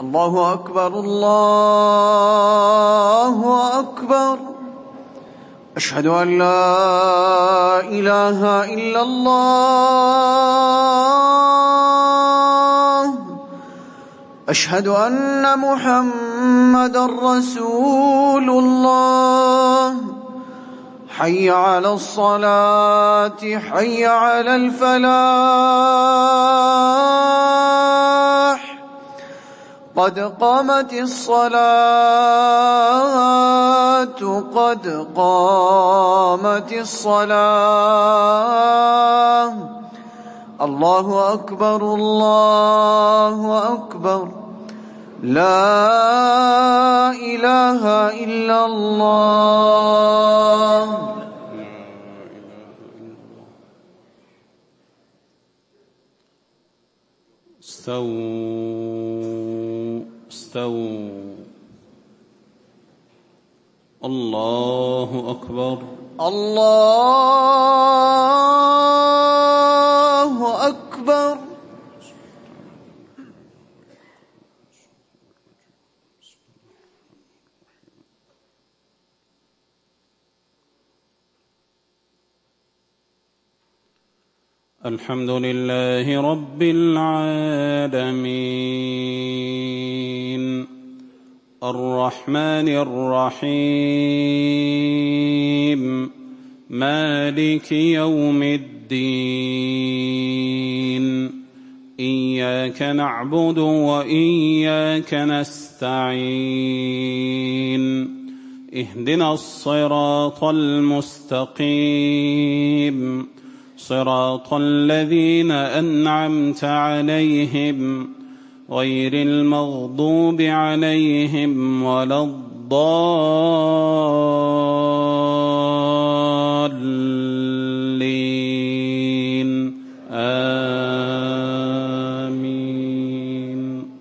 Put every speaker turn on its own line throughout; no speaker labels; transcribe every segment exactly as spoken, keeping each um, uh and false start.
الله أكبر الله أكبر. أشهد أن لا إله إلا الله. أشهد أن محمدًا رسول الله. حي على الصلاة حي على الفلاح. قد قامت الصلاة قد قامت الصلاة. الله أكبر الله أكبر. لا إله إلا الله.
استووا استووا. الله أكبر
الله أكبر.
الحمد لله رب العالمين الرحمن الرحيم مالك يوم الدين. إياك نعبد وإياك نستعين. اهدنا الصراط المستقيم صراط الذين أنعمت عليهم غير المغضوب عليهم ولا الضالين. آمين.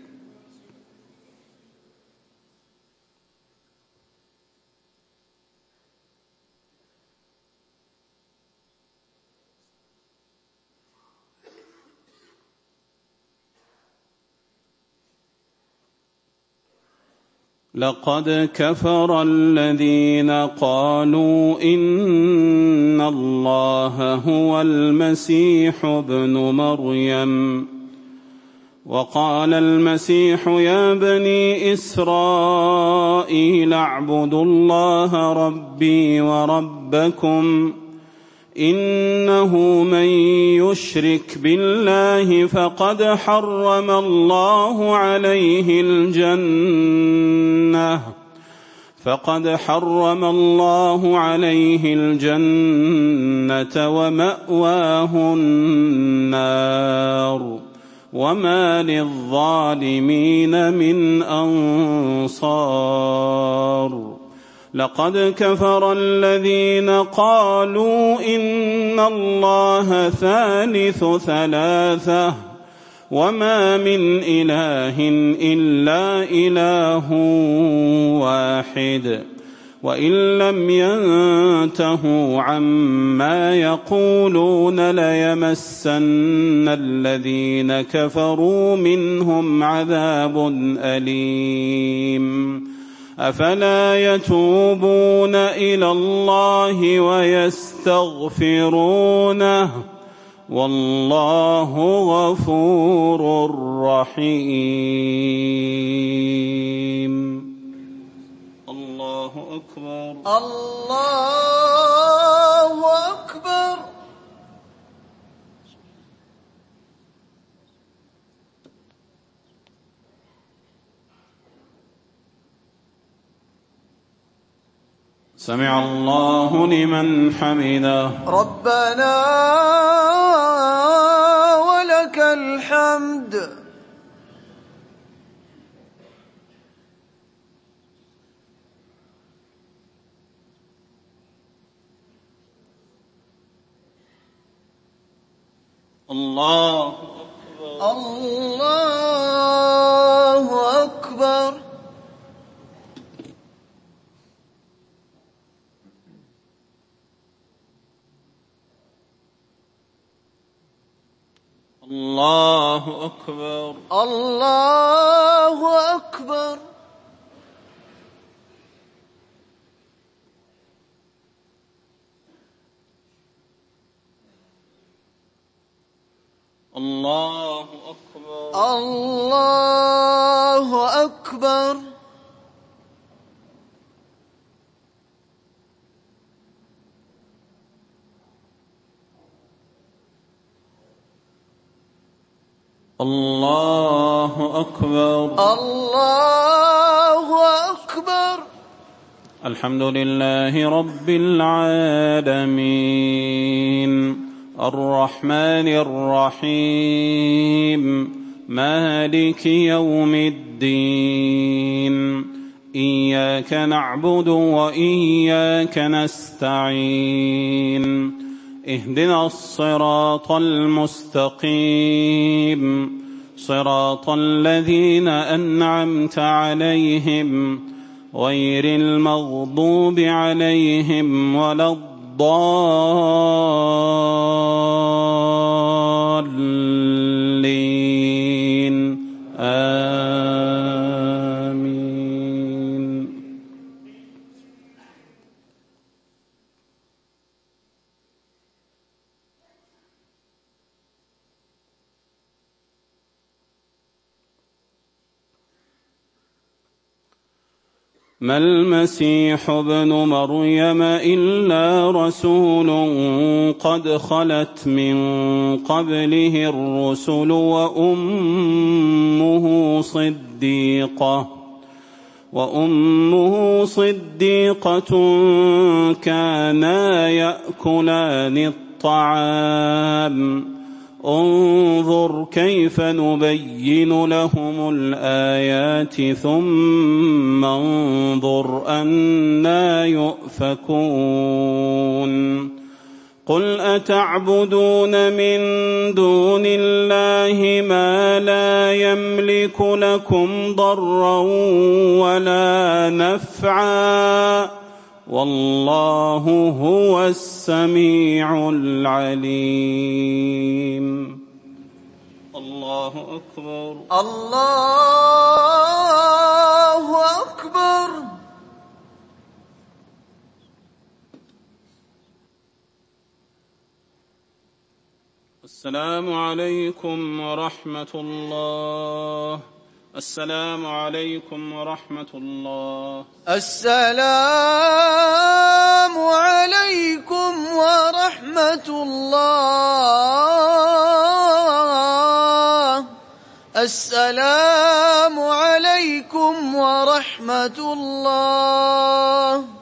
لقد كفر الذين قالوا إن الله هو المسيح ابن مريم. وقال المسيح يا بني إسرائيل اعبدوا الله ربي وربكم إنه من يشرك بالله فقد حرم الله عليه الجنة فقد حرم الله عليه الجنة ومأواه النار وما للظالمين من أنصار. لقد كفر الذين قالوا إن الله ثالث ثلاثة وما من إله إلا إله واحد وإن لم ينتهوا عما يقولون ليمسن الذين كفروا منهم عذاب أليم. أفلا يتوبون إلى الله ويستغفرونه والله غفور رحيم. الله أكبر
الله أكبر.
سمع الله لمن حمده.
ربنا ولك الحمد.
الله أكبر
الله أكبر.
الله أكبر
الله أكبر.
الله أكبر.
الله أكبر.
الله أكبر.
الله أكبر.
الحمد لله رب العالمين الرحمن الرحيم مالك يوم الدين إياك نعبد وإياك نستعين اهدنا الصراط المستقيم صراط الذين أنعمت عليهم غير المغضوب عليهم ولا الضالين آمين. ما المسيح ابن مريم إلا رسول قد خلت من قبله الرسل وأمه صديقة وأمه صديقة كانا يأكلان الطعام انظر كيف نبين لهم الآيات ثم انظر أنى يؤفكون قل أتعبدون من دون الله ما لا يملك لكم ضرا ولا نفعا والله هو السميع العليم. الله أكبر.
الله أكبر.
السلام عليكم ورحمة الله. السلام عليكم ورحمة الله.
السلام عليكم ورحمة الله. السلام عليكم ورحمة الله.